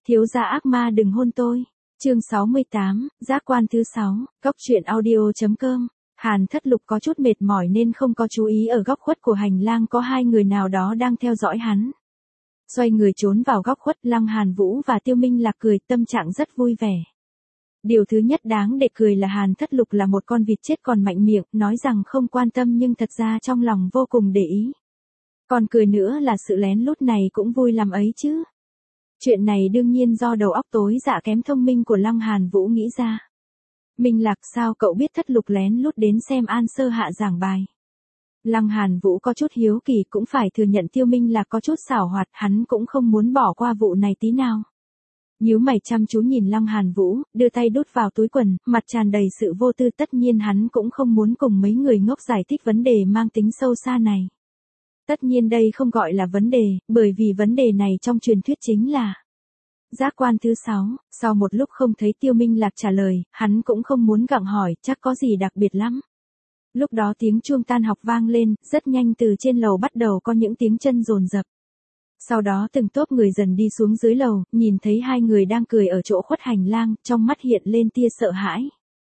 Thiếu gia ác ma đừng hôn tôi. Chương 68, giác quan thứ 6, góc truyện audio.com. Hàn Thất Lục có chút mệt mỏi nên không có chú ý ở góc khuất của hành lang có hai người nào đó đang theo dõi hắn. Xoay người trốn vào góc khuất, Lăng Hàn Vũ và Tiêu Minh Lạc cười, tâm trạng rất vui vẻ. Điều thứ nhất đáng để cười là Hàn Thất Lục là một con vịt chết còn mạnh miệng, nói rằng không quan tâm nhưng thật ra trong lòng vô cùng để ý. Còn cười nữa là sự lén lút này cũng vui làm ấy chứ. Chuyện này đương nhiên do đầu óc tối dạ kém thông minh của Lăng Hàn Vũ nghĩ ra. Minh Lạc, sao cậu biết Thất Lục lén lút đến xem An Sơ Hạ giảng bài? Lăng Hàn Vũ có chút hiếu kỳ, cũng phải thừa nhận Tiêu Minh Lạc có chút xảo hoạt, hắn cũng không muốn bỏ qua vụ này tí nào. Nhíu mày chăm chú nhìn Lăng Hàn Vũ, đưa tay đút vào túi quần, mặt tràn đầy sự vô tư, tất nhiên hắn cũng không muốn cùng mấy người ngốc giải thích vấn đề mang tính sâu xa này. Tất nhiên đây không gọi là vấn đề, bởi vì vấn đề này trong truyền thuyết chính là giác quan thứ 6, sau một lúc không thấy Tiêu Minh Lạc trả lời, hắn cũng không muốn gặng hỏi, chắc có gì đặc biệt lắm. Lúc đó tiếng chuông tan học vang lên, rất nhanh từ trên lầu bắt đầu có những tiếng chân dồn dập. Sau đó từng tốp người dần đi xuống dưới lầu, nhìn thấy hai người đang cười ở chỗ khuất hành lang, trong mắt hiện lên tia sợ hãi.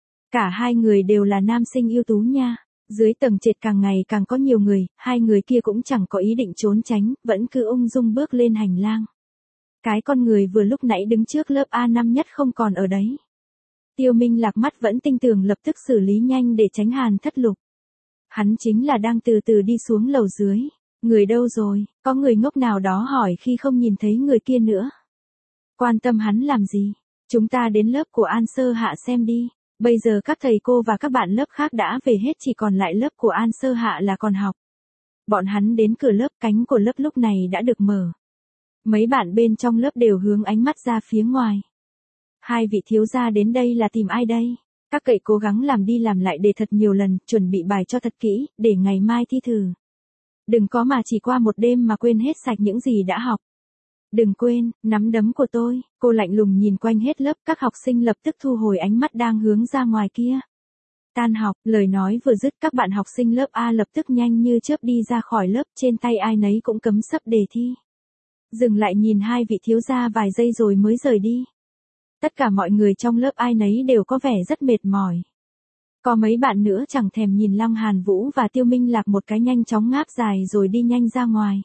Cả hai người đều là nam sinh ưu tú nha. Dưới tầng trệt càng ngày càng có nhiều người, hai người kia cũng chẳng có ý định trốn tránh, vẫn cứ ung dung bước lên hành lang. Cái con người vừa lúc nãy đứng trước lớp A5 nhất không còn ở đấy. Tiêu Minh Lạc mắt vẫn tinh tường, lập tức xử lý nhanh để tránh Hàn Thất Lục. Hắn chính là đang từ từ đi xuống lầu dưới. Người đâu rồi? Có người ngốc nào đó hỏi khi không nhìn thấy người kia nữa. Quan tâm hắn làm gì? Chúng ta đến lớp của An Sơ Hạ xem đi. Bây giờ các thầy cô và các bạn lớp khác đã về hết, chỉ còn lại lớp của An Sơ Hạ là còn học. Bọn hắn đến cửa lớp, cánh của lớp lúc này đã được mở. Mấy bạn bên trong lớp đều hướng ánh mắt ra phía ngoài. Hai vị thiếu gia đến đây là tìm ai đây? Các cậy cố gắng làm đi làm lại đề thật nhiều lần, chuẩn bị bài cho thật kỹ, để ngày mai thi thử. Đừng có mà chỉ qua một đêm mà quên hết sạch những gì đã học. Đừng quên, nắm đấm của tôi. Cô lạnh lùng nhìn quanh hết lớp, các học sinh lập tức thu hồi ánh mắt đang hướng ra ngoài kia. Tan học, lời nói vừa dứt, các bạn học sinh lớp A lập tức nhanh như chớp đi ra khỏi lớp, trên tay ai nấy cũng cắm sấp đề thi. Dừng lại nhìn hai vị thiếu gia vài giây rồi mới rời đi. Tất cả mọi người trong lớp ai nấy đều có vẻ rất mệt mỏi. Có mấy bạn nữa chẳng thèm nhìn Lăng Hàn Vũ và Tiêu Minh Lạc một cái, nhanh chóng ngáp dài rồi đi nhanh ra ngoài.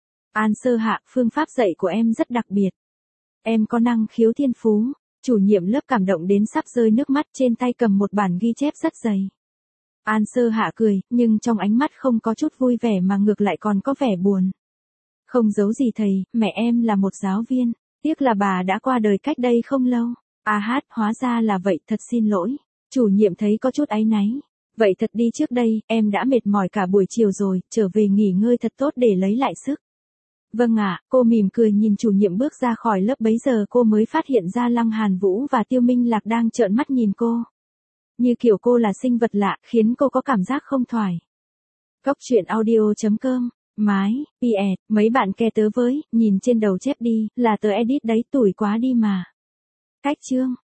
An Sơ Hạ, phương pháp dạy của em rất đặc biệt. Em có năng khiếu thiên phú. Chủ nhiệm lớp cảm động đến sắp rơi nước mắt, trên tay cầm một bản ghi chép rất dày. An Sơ Hạ cười, nhưng trong ánh mắt không có chút vui vẻ mà ngược lại còn có vẻ buồn. Không giấu gì thầy, mẹ em là một giáo viên. Tiếc là bà đã qua đời cách đây không lâu. À hát, hóa ra là vậy, thật xin lỗi. Chủ nhiệm thấy có chút áy náy. Vậy thật đi, trước đây, em đã mệt mỏi cả buổi chiều rồi, trở về nghỉ ngơi thật tốt để lấy lại sức. Vâng ạ, cô mỉm cười nhìn chủ nhiệm bước ra khỏi lớp, bấy giờ cô mới phát hiện ra Lăng Hàn Vũ và Tiêu Minh Lạc đang trợn mắt nhìn cô. Như kiểu cô là sinh vật lạ, khiến cô có cảm giác không thoải. Góc truyện audio.com. Mái, Piet, mấy bạn ke tớ với, nhìn trên đầu chép đi, là tớ edit đấy, tủi quá đi mà. Cách chương.